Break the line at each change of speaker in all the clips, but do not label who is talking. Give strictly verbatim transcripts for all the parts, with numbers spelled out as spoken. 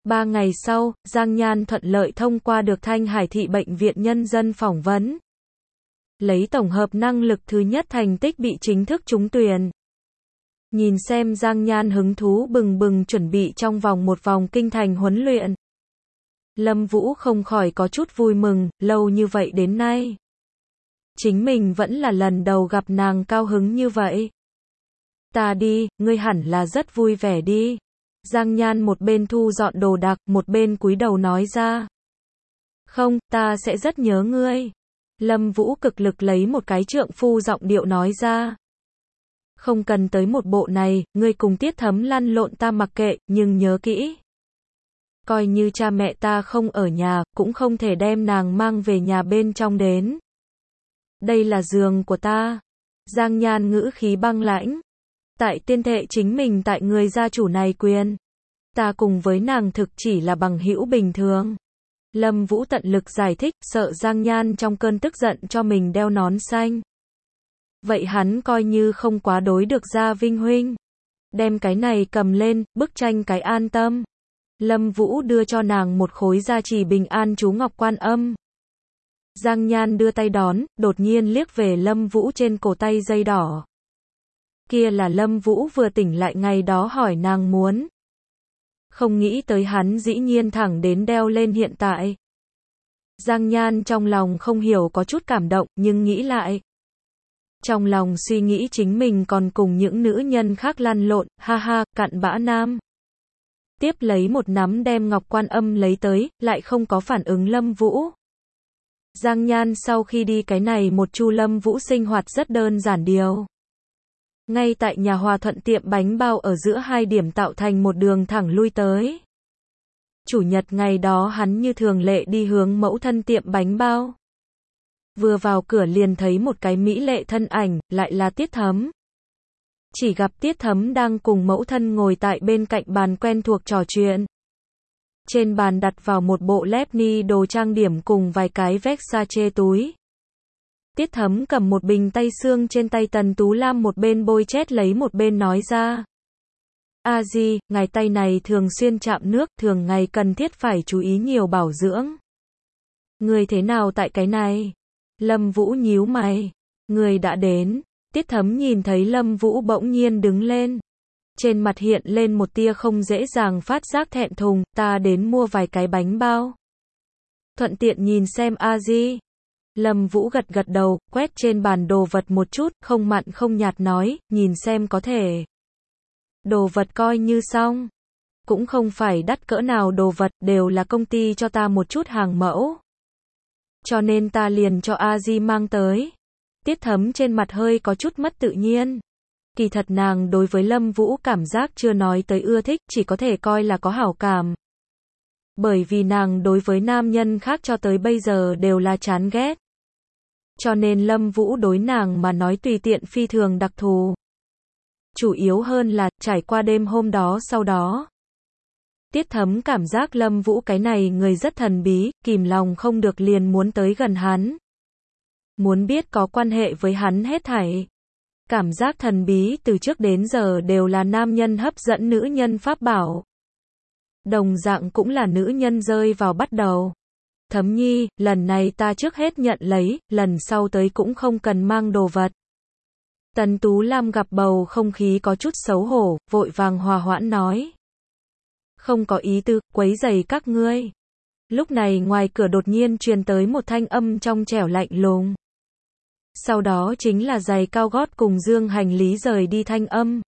Ba ngày sau, Giang Nhan thuận lợi thông qua được Thanh Hải Thị Bệnh viện Nhân dân phỏng vấn. Lấy tổng hợp năng lực thứ nhất thành tích bị chính thức trúng tuyển. Nhìn xem Giang Nhan hứng thú bừng bừng chuẩn bị trong vòng một vòng kinh thành huấn luyện. Lâm Vũ không khỏi có chút vui mừng, lâu như vậy đến nay. Chính mình vẫn là lần đầu gặp nàng cao hứng như vậy. Ta đi, ngươi hẳn là rất vui vẻ đi. Giang Nhan một bên thu dọn đồ đạc, một bên cúi đầu nói ra. Không, ta sẽ rất nhớ ngươi. Lâm Vũ cực lực lấy một cái trượng phu giọng điệu nói ra. Không cần tới một bộ này, ngươi cùng Tiết Thấm lăn lộn ta mặc kệ, nhưng nhớ kỹ. Coi như cha mẹ ta không ở nhà, cũng không thể đem nàng mang về nhà bên trong đến. Đây là giường của ta. Giang Nhan ngữ khí băng lãnh. Tại tiên thệ chính mình tại người gia chủ này quyền. Ta cùng với nàng thực chỉ là bằng hữu bình thường. Lâm Vũ tận lực giải thích, sợ Giang Nhan trong cơn tức giận cho mình đeo nón xanh. Vậy hắn coi như không quá đối được Gia Vinh huynh. Đem cái này cầm lên, bức tranh cái an tâm. Lâm Vũ đưa cho nàng một khối gia trì bình an chú ngọc quan âm. Giang Nhan đưa tay đón, đột nhiên liếc về Lâm Vũ trên cổ tay dây đỏ. Kia là Lâm Vũ vừa tỉnh lại ngày đó hỏi nàng muốn. Không nghĩ tới hắn dĩ nhiên thẳng đến đeo lên hiện tại. Giang Nhan trong lòng không hiểu có chút cảm động, nhưng nghĩ lại. Trong lòng suy nghĩ chính mình còn cùng những nữ nhân khác lăn lộn, ha ha, cặn bã nam. Tiếp lấy một nắm đem ngọc quan âm lấy tới, lại không có phản ứng Lâm Vũ. Giang Nhan sau khi đi cái này một chu Lâm Vũ sinh hoạt rất đơn giản điều. Ngay tại nhà Hòa Thuận tiệm bánh bao ở giữa hai điểm tạo thành một đường thẳng lui tới. Chủ nhật ngày đó hắn như thường lệ đi hướng mẫu thân tiệm bánh bao. Vừa vào cửa liền thấy một cái mỹ lệ thân ảnh, lại là Tiết Thấm. Chỉ gặp Tiết Thấm đang cùng mẫu thân ngồi tại bên cạnh bàn quen thuộc trò chuyện. Trên bàn đặt vào một bộ lép ni đồ trang điểm cùng vài cái Versace túi. Tiết Thấm cầm một bình tây xương trên tay Tần Tú Lam một bên bôi chét lấy một bên nói ra. A di, ngài tay này thường xuyên chạm nước, thường ngày cần thiết phải chú ý nhiều bảo dưỡng. Người thế nào tại cái này? Lâm Vũ nhíu mày. Người đã đến. Tiết Thấm nhìn thấy Lâm Vũ bỗng nhiên đứng lên. Trên mặt hiện lên một tia không dễ dàng phát giác thẹn thùng, ta đến mua vài cái bánh bao. Thuận tiện nhìn xem A di. Lâm Vũ gật gật đầu, quét trên bàn đồ vật một chút, không mặn không nhạt nói, nhìn xem có thể. Đồ vật coi như xong. Cũng không phải đắt cỡ nào đồ vật, đều là công ty cho ta một chút hàng mẫu. Cho nên ta liền cho A di mang tới. Tiết Thấm trên mặt hơi có chút mất tự nhiên. Kỳ thật nàng đối với Lâm Vũ cảm giác chưa nói tới ưa thích, chỉ có thể coi là có hảo cảm. Bởi vì nàng đối với nam nhân khác cho tới bây giờ đều là chán ghét. Cho nên Lâm Vũ đối nàng mà nói tùy tiện phi thường đặc thù. Chủ yếu hơn là, trải qua đêm hôm đó sau đó. Tiết Thấm cảm giác Lâm Vũ cái này người rất thần bí, kìm lòng không được liền muốn tới gần hắn. Muốn biết có quan hệ với hắn hết thảy. Cảm giác thần bí từ trước đến giờ đều là nam nhân hấp dẫn nữ nhân pháp bảo. Đồng dạng cũng là nữ nhân rơi vào bắt đầu. Thấm nhi, lần này ta trước hết nhận lấy, lần sau tới cũng không cần mang đồ vật. Tần Tú Lam gặp bầu không khí có chút xấu hổ, vội vàng hòa hoãn nói. Không có ý tư, quấy rầy các ngươi. Lúc này ngoài cửa đột nhiên truyền tới một thanh âm trong trẻo lạnh lùng. Sau đó chính là giày cao gót cùng dương hành lý rời đi thanh âm.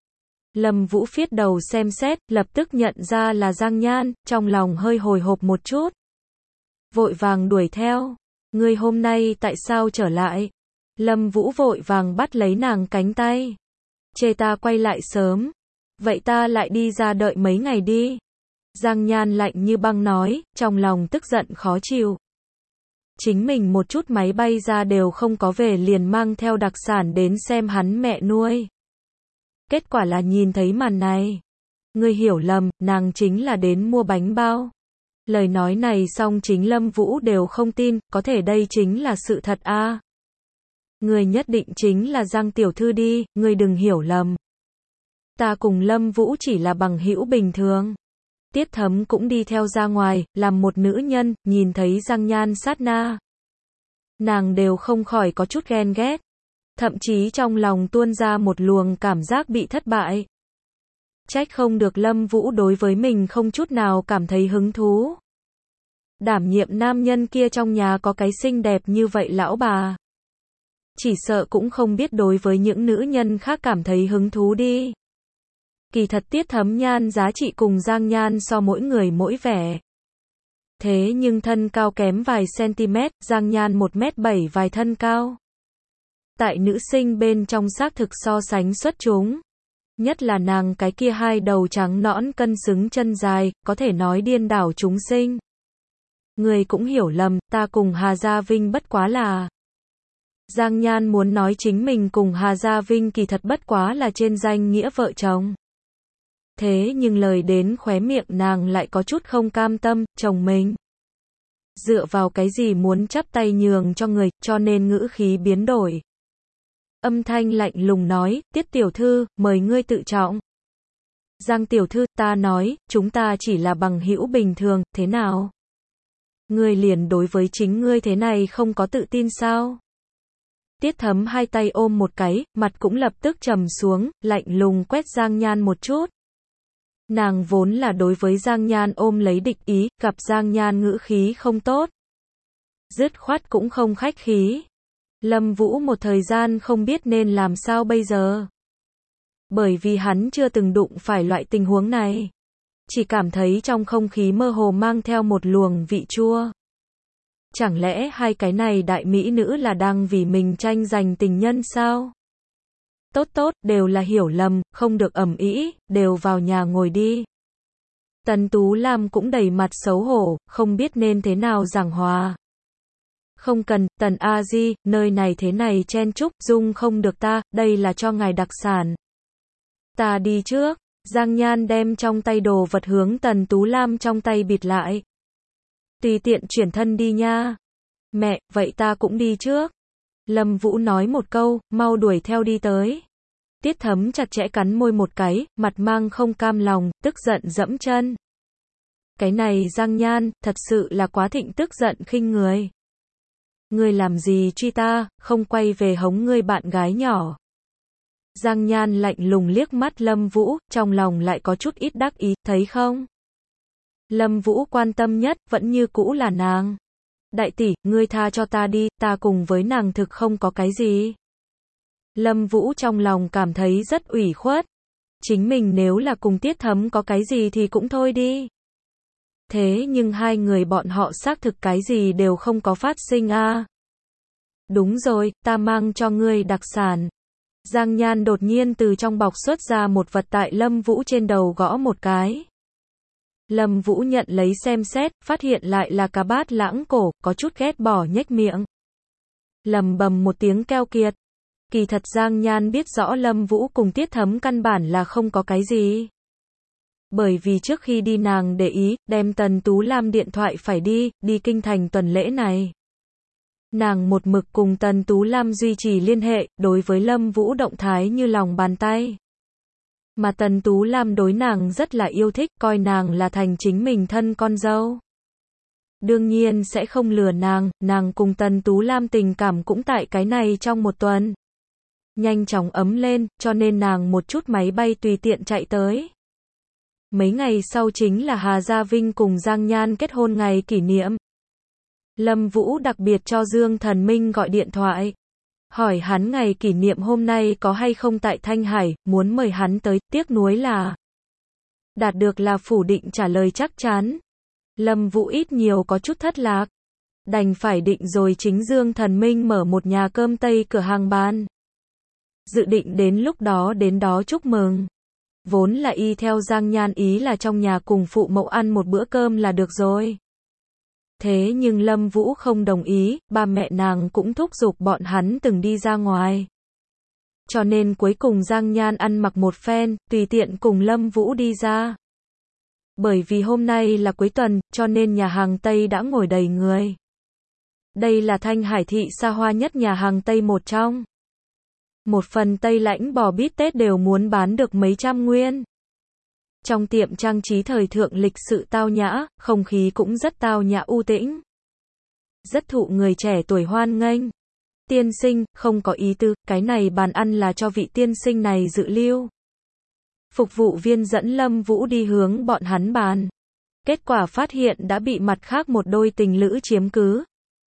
Lâm Vũ phiết đầu xem xét, lập tức nhận ra là Giang Nhan, trong lòng hơi hồi hộp một chút. Vội vàng đuổi theo. Ngươi hôm nay tại sao trở lại? Lâm Vũ vội vàng bắt lấy nàng cánh tay. Chê ta quay lại sớm. Vậy ta lại đi ra đợi mấy ngày đi. Giang Nhan lạnh như băng nói, trong lòng tức giận khó chịu. Chính mình một chút máy bay ra đều không có về liền mang theo đặc sản đến xem hắn mẹ nuôi. Kết quả là nhìn thấy màn này. Ngươi hiểu lầm, nàng chính là đến mua bánh bao. Lời nói này xong chính Lâm Vũ đều không tin, có thể đây chính là sự thật a. À. Ngươi nhất định chính là Giang tiểu thư đi, ngươi đừng hiểu lầm. Ta cùng Lâm Vũ chỉ là bằng hữu bình thường. Tiết Thấm cũng đi theo ra ngoài, làm một nữ nhân, nhìn thấy Giang Nhan sát na. Nàng đều không khỏi có chút ghen ghét. Thậm chí trong lòng tuôn ra một luồng cảm giác bị thất bại. Trách không được Lâm Vũ đối với mình không chút nào cảm thấy hứng thú. Đảm nhiệm nam nhân kia trong nhà có cái xinh đẹp như vậy lão bà. Chỉ sợ cũng không biết đối với những nữ nhân khác cảm thấy hứng thú đi. Kỳ thật Tiết Thấm Nhan giá trị cùng Giang Nhan so mỗi người mỗi vẻ. Thế nhưng thân cao kém vài cm, Giang Nhan một mét bảy vài thân cao. Tại nữ sinh bên trong xác thực so sánh xuất chúng. Nhất là nàng cái kia hai đầu trắng nõn cân xứng chân dài, có thể nói điên đảo chúng sinh. Người cũng hiểu lầm, ta cùng Hà Gia Vinh bất quá là... Giang Nhan muốn nói chính mình cùng Hà Gia Vinh kỳ thật bất quá là trên danh nghĩa vợ chồng. Thế nhưng lời đến khóe miệng nàng lại có chút không cam tâm, chồng mình. Dựa vào cái gì muốn chắp tay nhường cho người, cho nên ngữ khí biến đổi. Âm thanh lạnh lùng nói, Tiết tiểu thư, mời ngươi tự trọng. Giang tiểu thư, ta nói, chúng ta chỉ là bằng hữu bình thường, thế nào? Ngươi liền đối với chính ngươi thế này không có tự tin sao? Tiết Thấm hai tay ôm một cái, mặt cũng lập tức trầm xuống, lạnh lùng quét Giang Nhan một chút. Nàng vốn là đối với Giang Nhan ôm lấy địch ý, gặp Giang Nhan ngữ khí không tốt. Dứt khoát cũng không khách khí. Lâm Vũ một thời gian không biết nên làm sao bây giờ. Bởi vì hắn chưa từng đụng phải loại tình huống này. Chỉ cảm thấy trong không khí mơ hồ mang theo một luồng vị chua. Chẳng lẽ hai cái này đại mỹ nữ là đang vì mình tranh giành tình nhân sao? Tốt tốt, đều là hiểu lầm, không được ầm ĩ, đều vào nhà ngồi đi. Tần Tú Lam cũng đầy mặt xấu hổ, không biết nên thế nào giảng hòa. Không cần, Tần A Di, nơi này thế này chen chúc, dung không được ta, đây là cho ngài đặc sản. Ta đi trước. Giang Nhan đem trong tay đồ vật hướng Tần Tú Lam trong tay bịt lại. Tùy tiện chuyển thân đi nha. Mẹ, vậy ta cũng đi trước. Lâm Vũ nói một câu, mau đuổi theo đi tới. Tiết Thấm chặt chẽ cắn môi một cái, mặt mang không cam lòng, tức giận dẫm chân. Cái này Giang Nhan, thật sự là quá thịnh tức giận khinh người. Ngươi làm gì truy ta, không quay về hống ngươi bạn gái nhỏ. Giang Nhan lạnh lùng liếc mắt Lâm Vũ, trong lòng lại có chút ít đắc ý, thấy không? Lâm Vũ quan tâm nhất, vẫn như cũ là nàng. Đại tỷ, ngươi tha cho ta đi, ta cùng với nàng thực không có cái gì. Lâm Vũ trong lòng cảm thấy rất ủy khuất. Chính mình nếu là cùng Tiết Thấm có cái gì thì cũng thôi đi. Thế nhưng hai người bọn họ xác thực cái gì đều không có phát sinh a. À. Đúng rồi, ta mang cho ngươi đặc sản. Giang Nhan đột nhiên từ trong bọc xuất ra một vật tại Lâm Vũ trên đầu gõ một cái. Lâm Vũ nhận lấy xem xét, phát hiện lại là cá bát lãng cổ, có chút ghét bỏ nhếch miệng. Lầm bầm một tiếng keo kiệt. Kỳ thật Giang Nhan biết rõ Lâm Vũ cùng Tiết Thấm căn bản là không có cái gì. Bởi vì trước khi đi nàng để ý, đem Tần Tú Lam điện thoại phải đi, đi kinh thành tuần lễ này. Nàng một mực cùng Tần Tú Lam duy trì liên hệ, đối với Lâm Vũ động thái như lòng bàn tay. Mà Tần Tú Lam đối nàng rất là yêu thích, coi nàng là thành chính mình thân con dâu. Đương nhiên sẽ không lừa nàng, nàng cùng Tần Tú Lam tình cảm cũng tại cái này trong một tuần. Nhanh chóng ấm lên, cho nên nàng một chút máy bay tùy tiện chạy tới. Mấy ngày sau chính là Hà Gia Vinh cùng Giang Nhan kết hôn ngày kỷ niệm. Lâm Vũ đặc biệt cho Dương Thần Minh gọi điện thoại. Hỏi hắn ngày kỷ niệm hôm nay có hay không tại Thanh Hải, muốn mời hắn tới, tiếc nuối là đạt được là phủ định trả lời chắc chắn. Lâm Vũ ít nhiều có chút thất lạc. Đành phải định rồi chính Dương Thần Minh mở một nhà cơm Tây cửa hàng bán. Dự định đến lúc đó đến đó chúc mừng. Vốn là y theo Giang Nhan ý là trong nhà cùng phụ mẫu ăn một bữa cơm là được rồi. Thế nhưng Lâm Vũ không đồng ý, ba mẹ nàng cũng thúc giục bọn hắn từng đi ra ngoài. Cho nên cuối cùng Giang Nhan ăn mặc một phen, tùy tiện cùng Lâm Vũ đi ra. Bởi vì hôm nay là cuối tuần, cho nên nhà hàng Tây đã ngồi đầy người. Đây là Thanh Hải thị xa hoa nhất nhà hàng Tây một trong. Một phần Tây lãnh bò bít tết đều muốn bán được mấy trăm nguyên. Trong tiệm trang trí thời thượng lịch sự tao nhã, không khí cũng rất tao nhã u tĩnh. Rất thụ người trẻ tuổi hoan nghênh. Tiên sinh, không có ý tư, cái này bàn ăn là cho vị tiên sinh này dự lưu. Phục vụ viên dẫn Lâm Vũ đi hướng bọn hắn bàn. Kết quả phát hiện đã bị mặt khác một đôi tình lữ chiếm cứ.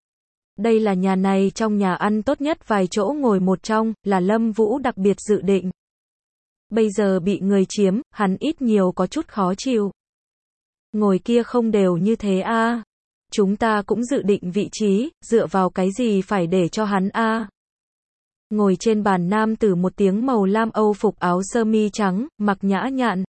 Đây là nhà này trong nhà ăn tốt nhất vài chỗ ngồi một trong, là Lâm Vũ đặc biệt dự định. Bây giờ bị người chiếm, hắn ít nhiều có chút khó chịu. Ngồi kia không đều như thế a. À. Chúng ta cũng dự định vị trí, dựa vào cái gì phải để cho hắn a. À. Ngồi trên bàn nam tử một tiếng màu lam Âu phục áo sơ mi trắng, mặc nhã nhặn.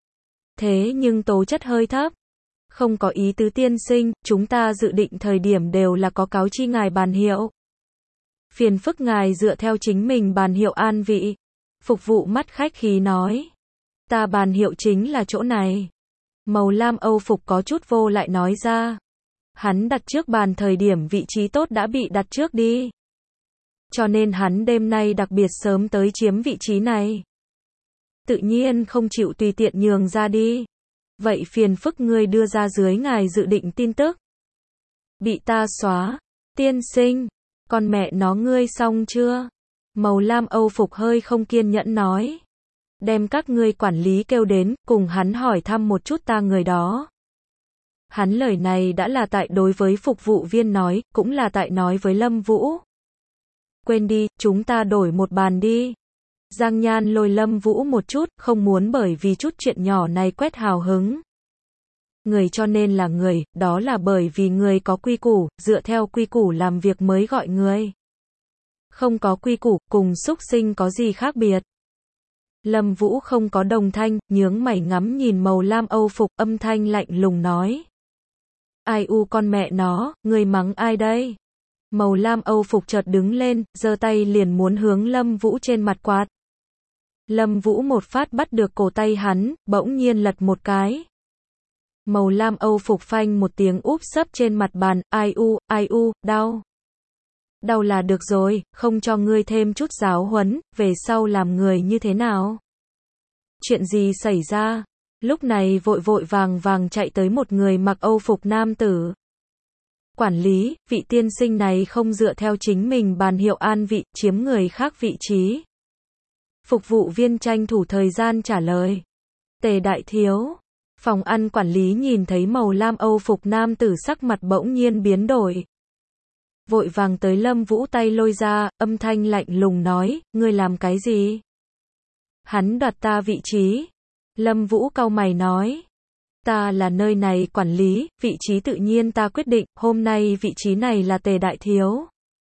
Thế nhưng tố chất hơi thấp. Không có ý tứ tiên sinh, chúng ta dự định thời điểm đều là có cáo chi ngài bàn hiệu. Phiền phức ngài dựa theo chính mình bàn hiệu an vị. Phục vụ mắt khách khí nói. Ta bàn hiệu chính là chỗ này. Màu lam Âu phục có chút vô lại nói ra. Hắn đặt trước bàn thời điểm vị trí tốt đã bị đặt trước đi. Cho nên hắn đêm nay đặc biệt sớm tới chiếm vị trí này. Tự nhiên không chịu tùy tiện nhường ra đi. Vậy phiền phức ngươi đưa ra dưới ngài dự định tin tức. Bị ta xóa. Tiên sinh. Con mẹ nó ngươi xong chưa? Màu lam Âu phục hơi không kiên nhẫn nói. Đem các ngươi quản lý kêu đến, cùng hắn hỏi thăm một chút ta người đó. Hắn lời này đã là tại đối với phục vụ viên nói, cũng là tại nói với Lâm Vũ. Quên đi, chúng ta đổi một bàn đi. Giang Nhan lôi Lâm Vũ một chút, không muốn bởi vì chút chuyện nhỏ này quét hào hứng. Người cho nên là người, đó là bởi vì người có quy củ, dựa theo quy củ làm việc mới gọi người. Không có quy củ, cùng súc sinh có gì khác biệt. Lâm Vũ không có đồng thanh, nhướng mày ngắm nhìn màu lam Âu phục, âm thanh lạnh lùng nói. Ai u con mẹ nó, người mắng ai đây? Màu lam Âu phục chợt đứng lên, giơ tay liền muốn hướng Lâm Vũ trên mặt quạt. Lâm Vũ một phát bắt được cổ tay hắn, bỗng nhiên lật một cái. Màu lam Âu phục phanh một tiếng úp sấp trên mặt bàn, ai u, ai u, đau. Đau là được rồi, không cho ngươi thêm chút giáo huấn, về sau làm người như thế nào? Chuyện gì xảy ra? Lúc này vội vội vàng vàng chạy tới một người mặc Âu phục nam tử. Quản lý, vị tiên sinh này không dựa theo chính mình bàn hiệu an vị, chiếm người khác vị trí. Phục vụ viên tranh thủ thời gian trả lời. Tề đại thiếu. Phòng ăn quản lý nhìn thấy màu lam Âu phục nam tử sắc mặt bỗng nhiên biến đổi. Vội vàng tới Lâm Vũ tay lôi ra, âm thanh lạnh lùng nói, ngươi làm cái gì? Hắn đoạt ta vị trí. Lâm Vũ cau mày nói. Ta là nơi này quản lý, vị trí tự nhiên ta quyết định, hôm nay vị trí này là Tề đại thiếu.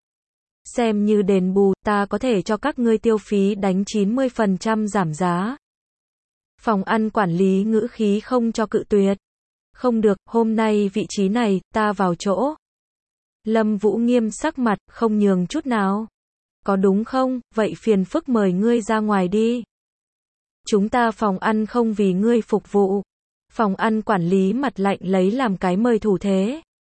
Xem như đền bù, ta có thể cho các ngươi tiêu phí đánh chín mươi phần trăm giảm giá. Phòng ăn quản lý ngữ khí không cho cự tuyệt. Không được, hôm nay vị trí này, ta vào chỗ. Lâm Vũ nghiêm sắc mặt, không nhường chút nào. Có đúng không, vậy phiền phức mời ngươi ra ngoài đi. Chúng ta phòng ăn không vì ngươi phục vụ. Phòng ăn quản lý mặt lạnh lấy làm cái mời thủ thế.